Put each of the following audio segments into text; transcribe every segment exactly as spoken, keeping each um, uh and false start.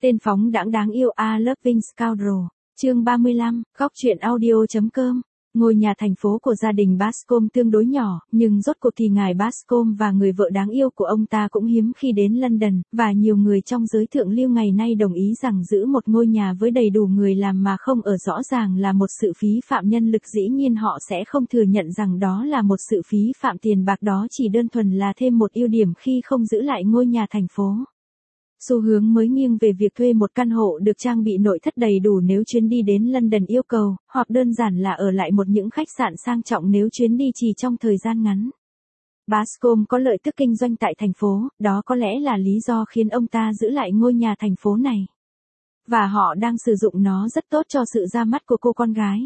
Tên phóng đãng đáng yêu A Loving Scoundrel, chương ba mươi lăm, góc truyện audio.com. Ngôi nhà thành phố của gia đình Bascom tương đối nhỏ, nhưng rốt cuộc thì ngài Bascom và người vợ đáng yêu của ông ta cũng hiếm khi đến London, và nhiều người trong giới thượng lưu ngày nay đồng ý rằng giữ một ngôi nhà với đầy đủ người làm mà không ở rõ ràng là một sự phí phạm nhân lực. Dĩ nhiên họ sẽ không thừa nhận rằng đó là một sự phí phạm tiền bạc, đó chỉ đơn thuần là thêm một ưu điểm khi không giữ lại ngôi nhà thành phố. Xu hướng mới nghiêng về việc thuê một căn hộ được trang bị nội thất đầy đủ nếu chuyến đi đến London yêu cầu, hoặc đơn giản là ở lại một những khách sạn sang trọng nếu chuyến đi chỉ trong thời gian ngắn. Bascom có lợi tức kinh doanh tại thành phố, đó có lẽ là lý do khiến ông ta giữ lại ngôi nhà thành phố này. Và họ đang sử dụng nó rất tốt cho sự ra mắt của cô con gái.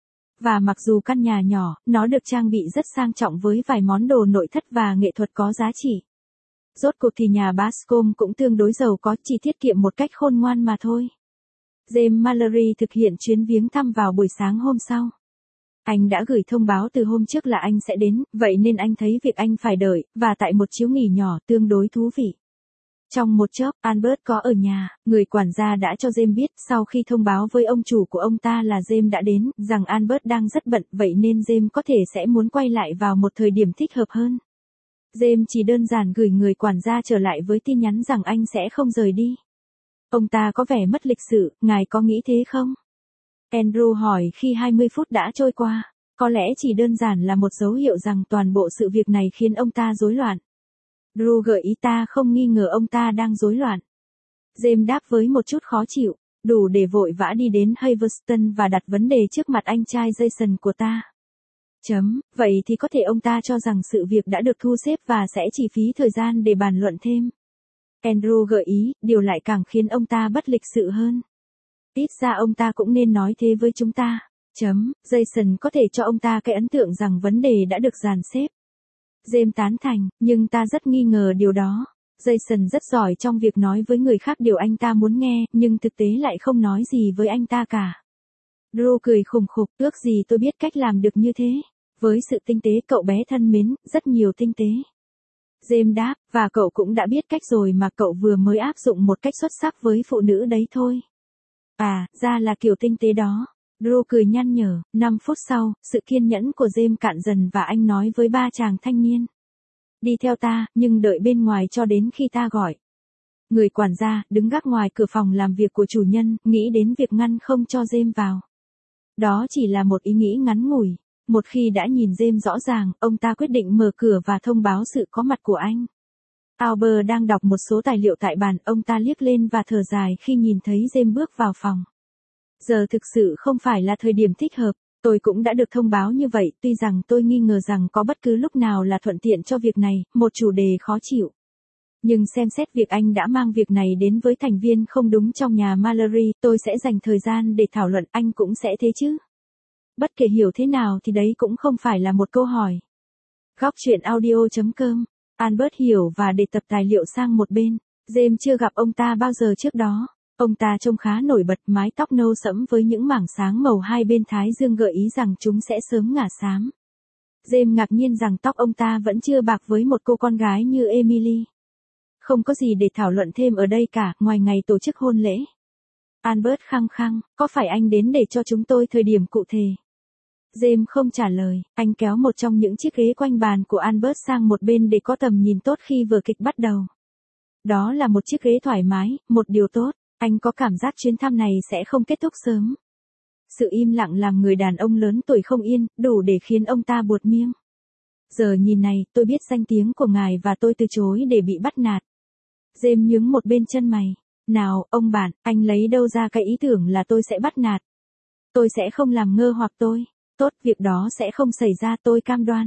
Và mặc dù căn nhà nhỏ, nó được trang bị rất sang trọng với vài món đồ nội thất và nghệ thuật có giá trị. Rốt cuộc thì nhà Bascom cũng tương đối giàu có, chỉ tiết kiệm một cách khôn ngoan mà thôi. James Mallory thực hiện chuyến viếng thăm vào buổi sáng hôm sau. Anh đã gửi thông báo từ hôm trước là anh sẽ đến, vậy nên anh thấy việc anh phải đợi, và tại một chiếu nghỉ nhỏ tương đối thú vị. Trong một chốc, Albert có ở nhà, người quản gia đã cho James biết sau khi thông báo với ông chủ của ông ta là James đã đến, rằng Albert đang rất bận, vậy nên James có thể sẽ muốn quay lại vào một thời điểm thích hợp hơn. James chỉ đơn giản gửi người quản gia trở lại với tin nhắn rằng anh sẽ không rời đi. Ông ta có vẻ mất lịch sự, ngài có nghĩ thế không? Andrew hỏi khi hai mươi phút đã trôi qua. Có lẽ chỉ đơn giản là một dấu hiệu rằng toàn bộ sự việc này khiến ông ta rối loạn. Drew gợi ý ta không nghi ngờ ông ta đang rối loạn. James đáp với một chút khó chịu, đủ để vội vã đi đến Haverston và đặt vấn đề trước mặt anh trai Jason của ta. Chấm, vậy thì có thể ông ta cho rằng sự việc đã được thu xếp và sẽ chỉ phí thời gian để bàn luận thêm. Andrew gợi ý, điều lại càng khiến ông ta bất lịch sự hơn. Ít ra ông ta cũng nên nói thế với chúng ta. Chấm, Jason có thể cho ông ta cái ấn tượng rằng vấn đề đã được dàn xếp. James tán thành, nhưng ta rất nghi ngờ điều đó. Jason rất giỏi trong việc nói với người khác điều anh ta muốn nghe, nhưng thực tế lại không nói gì với anh ta cả. Drew cười khùng khục, ước gì tôi biết cách làm được như thế. Với sự tinh tế cậu bé thân mến, rất nhiều tinh tế. James đáp, và cậu cũng đã biết cách rồi mà cậu vừa mới áp dụng một cách xuất sắc với phụ nữ đấy thôi. À, ra là kiểu tinh tế đó. Drew cười nhăn nhở, năm phút sau, sự kiên nhẫn của James cạn dần và anh nói với ba chàng thanh niên. Đi theo ta, nhưng đợi bên ngoài cho đến khi ta gọi. Người quản gia, đứng gác ngoài cửa phòng làm việc của chủ nhân, nghĩ đến việc ngăn không cho James vào. Đó chỉ là một ý nghĩ ngắn ngủi. Một khi đã nhìn James rõ ràng, ông ta quyết định mở cửa và thông báo sự có mặt của anh. Albert đang đọc một số tài liệu tại bàn, ông ta liếc lên và thở dài khi nhìn thấy James bước vào phòng. Giờ thực sự không phải là thời điểm thích hợp, tôi cũng đã được thông báo như vậy, tuy rằng tôi nghi ngờ rằng có bất cứ lúc nào là thuận tiện cho việc này, một chủ đề khó chịu. Nhưng xem xét việc anh đã mang việc này đến với thành viên không đúng trong nhà Mallory, tôi sẽ dành thời gian để thảo luận, anh cũng sẽ thế chứ. Bất kể hiểu thế nào thì đấy cũng không phải là một câu hỏi. Góc truyện audio.com. Albert hiểu và để tập tài liệu sang một bên. James chưa gặp ông ta bao giờ trước đó. Ông ta trông khá nổi bật, mái tóc nâu sẫm với những mảng sáng màu hai bên thái dương gợi ý rằng chúng sẽ sớm ngả xám. James ngạc nhiên rằng tóc ông ta vẫn chưa bạc với một cô con gái như Emily. Không có gì để thảo luận thêm ở đây cả, ngoài ngày tổ chức hôn lễ. Albert khăng khăng, có phải anh đến để cho chúng tôi thời điểm cụ thể? James không trả lời, anh kéo một trong những chiếc ghế quanh bàn của Albert sang một bên để có tầm nhìn tốt khi vở kịch bắt đầu. Đó là một chiếc ghế thoải mái, một điều tốt, anh có cảm giác chuyến thăm này sẽ không kết thúc sớm. Sự im lặng làm người đàn ông lớn tuổi không yên, đủ để khiến ông ta buột miệng. Giờ nhìn này, tôi biết danh tiếng của ngài và tôi từ chối để bị bắt nạt. James nhướng một bên chân mày. Nào, ông bạn, anh lấy đâu ra cái ý tưởng là tôi sẽ bắt nạt? Tôi sẽ không làm ngơ hoặc tôi. Tốt, việc đó sẽ không xảy ra, tôi cam đoan.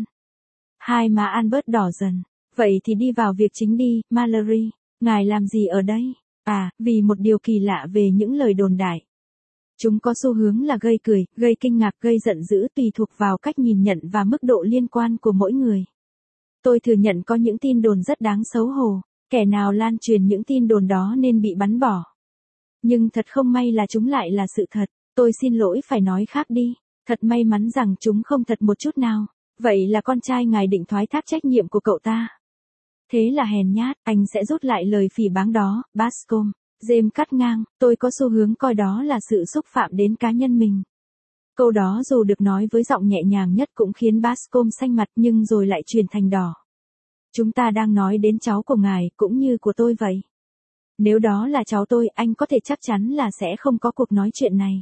Hai má Albert đỏ dần. Vậy thì đi vào việc chính đi, Mallory. Ngài làm gì ở đây? À, vì một điều kỳ lạ về những lời đồn đại. Chúng có xu hướng là gây cười, gây kinh ngạc, gây giận dữ tùy thuộc vào cách nhìn nhận và mức độ liên quan của mỗi người. Tôi thừa nhận có những tin đồn rất đáng xấu hổ. Kẻ nào lan truyền những tin đồn đó nên bị bắn bỏ. Nhưng thật không may là chúng lại là sự thật. Tôi xin lỗi phải nói khác đi. Thật may mắn rằng chúng không thật một chút nào. Vậy là con trai ngài định thoái thác trách nhiệm của cậu ta. Thế là hèn nhát, anh sẽ rút lại lời phỉ báng đó, Bascom. James cắt ngang, tôi có xu hướng coi đó là sự xúc phạm đến cá nhân mình. Câu đó dù được nói với giọng nhẹ nhàng nhất cũng khiến Bascom xanh mặt nhưng rồi lại chuyển thành đỏ. Chúng ta đang nói đến cháu của ngài cũng như của tôi vậy. Nếu đó là cháu tôi, anh có thể chắc chắn là sẽ không có cuộc nói chuyện này.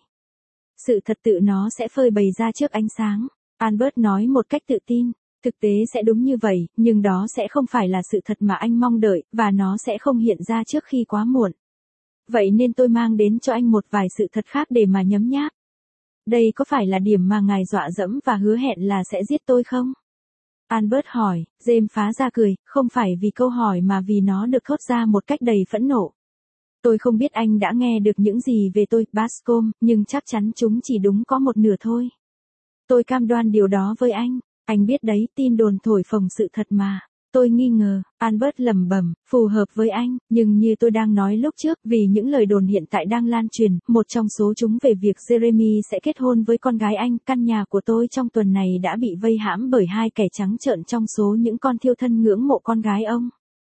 Sự thật tự nó sẽ phơi bày ra trước ánh sáng. Albert nói một cách tự tin. Thực tế sẽ đúng như vậy, nhưng đó sẽ không phải là sự thật mà anh mong đợi, và nó sẽ không hiện ra trước khi quá muộn. Vậy nên tôi mang đến cho anh một vài sự thật khác để mà nhấm nháp. Đây có phải là điểm mà ngài dọa dẫm và hứa hẹn là sẽ giết tôi không? Albert hỏi. James phá ra cười, không phải vì câu hỏi mà vì nó được thốt ra một cách đầy phẫn nộ. Tôi không biết anh đã nghe được những gì về tôi, Bascom, nhưng chắc chắn chúng chỉ đúng có một nửa thôi. Tôi cam đoan điều đó với anh. Anh biết đấy, tin đồn thổi phồng sự thật mà. Tôi nghi ngờ, Albert lẩm bẩm, phù hợp với anh, nhưng như tôi đang nói lúc trước, vì những lời đồn hiện tại đang lan truyền, một trong số chúng về việc Jeremy sẽ kết hôn với con gái anh, căn nhà của tôi trong tuần này đã bị vây hãm bởi hai kẻ trắng trợn trong số những con thiêu thân ngưỡng mộ con gái ông.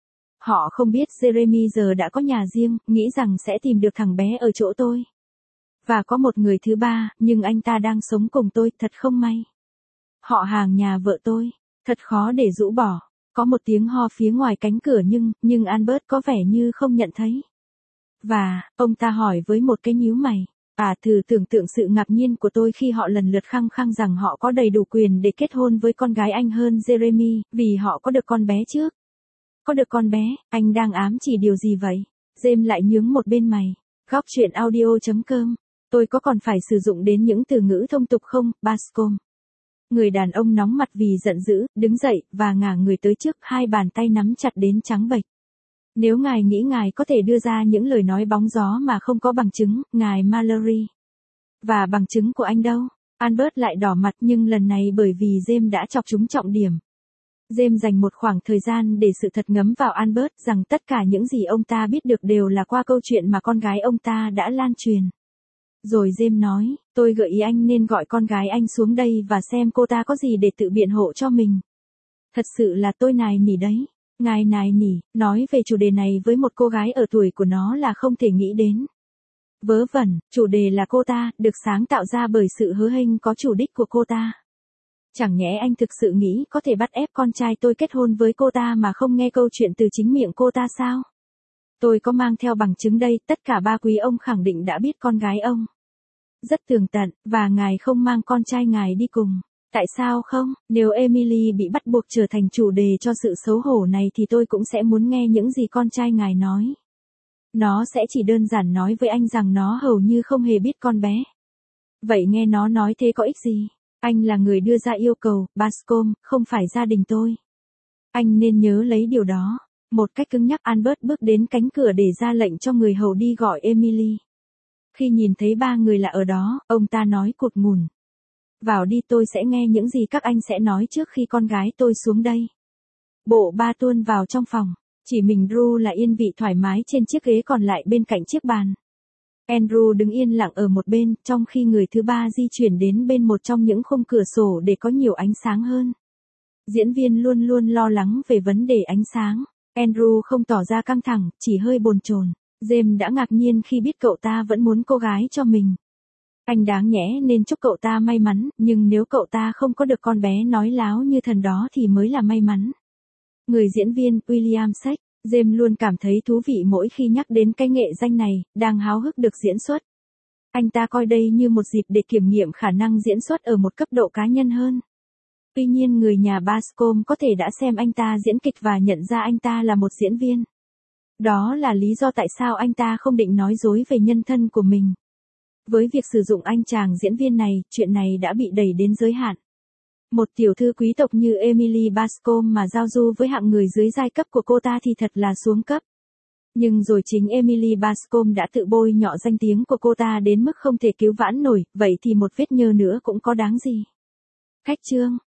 Họ không biết Jeremy giờ đã có nhà riêng, nghĩ rằng sẽ tìm được thằng bé ở chỗ tôi. Và có một người thứ ba, nhưng anh ta đang sống cùng tôi, thật không may. Họ hàng nhà vợ tôi, thật khó để rũ bỏ. Có một tiếng ho phía ngoài cánh cửa nhưng, nhưng Albert có vẻ như không nhận thấy. Và, ông ta hỏi với một cái nhíu mày. À, thử tưởng tượng sự ngạc nhiên của tôi khi họ lần lượt khăng khăng rằng họ có đầy đủ quyền để kết hôn với con gái anh hơn Jeremy, vì họ có được con bé trước. Có được con bé, anh đang ám chỉ điều gì vậy? James lại nhướng một bên mày. Góc chuyện audio chấm com. Tôi có còn phải sử dụng đến những từ ngữ thông tục không, Bascom? Người đàn ông nóng mặt vì giận dữ, đứng dậy, và ngả người tới trước, hai bàn tay nắm chặt đến trắng bệch. Nếu ngài nghĩ ngài có thể đưa ra những lời nói bóng gió mà không có bằng chứng, ngài Mallory. Và bằng chứng của anh đâu? Albert lại đỏ mặt nhưng lần này bởi vì James đã chọc trúng trọng điểm. James dành một khoảng thời gian để sự thật ngấm vào Albert rằng tất cả những gì ông ta biết được đều là qua câu chuyện mà con gái ông ta đã lan truyền. Rồi James nói, tôi gợi ý anh nên gọi con gái anh xuống đây và xem cô ta có gì để tự biện hộ cho mình. Thật sự là tôi nài nỉ đấy. Ngài nài nỉ, nói về chủ đề này với một cô gái ở tuổi của nó là không thể nghĩ đến. Vớ vẩn, chủ đề là cô ta, được sáng tạo ra bởi sự hứa hênh có chủ đích của cô ta. Chẳng nhẽ anh thực sự nghĩ có thể bắt ép con trai tôi kết hôn với cô ta mà không nghe câu chuyện từ chính miệng cô ta sao? Tôi có mang theo bằng chứng đây, tất cả ba quý ông khẳng định đã biết con gái ông. Rất tường tận, và ngài không mang con trai ngài đi cùng. Tại sao không? Nếu Emily bị bắt buộc trở thành chủ đề cho sự xấu hổ này thì tôi cũng sẽ muốn nghe những gì con trai ngài nói. Nó sẽ chỉ đơn giản nói với anh rằng nó hầu như không hề biết con bé. Vậy nghe nó nói thế có ích gì? Anh là người đưa ra yêu cầu, Bascom, không phải gia đình tôi. Anh nên nhớ lấy điều đó. Một cách cứng nhắc Albert bước đến cánh cửa để ra lệnh cho người hầu đi gọi Emily. Khi nhìn thấy ba người lạ ở đó, ông ta nói cụt ngùn. Vào đi, tôi sẽ nghe những gì các anh sẽ nói trước khi con gái tôi xuống đây. Bộ ba tuôn vào trong phòng. Chỉ mình Drew là yên vị thoải mái trên chiếc ghế còn lại bên cạnh chiếc bàn. Andrew đứng yên lặng ở một bên, trong khi người thứ ba di chuyển đến bên một trong những khung cửa sổ để có nhiều ánh sáng hơn. Diễn viên luôn luôn lo lắng về vấn đề ánh sáng. Andrew không tỏ ra căng thẳng, chỉ hơi bồn chồn. James đã ngạc nhiên khi biết cậu ta vẫn muốn cô gái cho mình. Anh đáng nhẽ nên chúc cậu ta may mắn, nhưng nếu cậu ta không có được con bé nói láo như thần đó thì mới là may mắn. Người diễn viên, William Shakespeare, James luôn cảm thấy thú vị mỗi khi nhắc đến cái nghệ danh này, đang háo hức được diễn xuất. Anh ta coi đây như một dịp để kiểm nghiệm khả năng diễn xuất ở một cấp độ cá nhân hơn. Tuy nhiên người nhà Bascom có thể đã xem anh ta diễn kịch và nhận ra anh ta là một diễn viên. Đó là lý do tại sao anh ta không định nói dối về nhân thân của mình. Với việc sử dụng anh chàng diễn viên này, chuyện này đã bị đẩy đến giới hạn. Một tiểu thư quý tộc như Emily Bascom mà giao du với hạng người dưới giai cấp của cô ta thì thật là xuống cấp. Nhưng rồi chính Emily Bascom đã tự bôi nhọ danh tiếng của cô ta đến mức không thể cứu vãn nổi, vậy thì một vết nhơ nữa cũng có đáng gì. Khách chương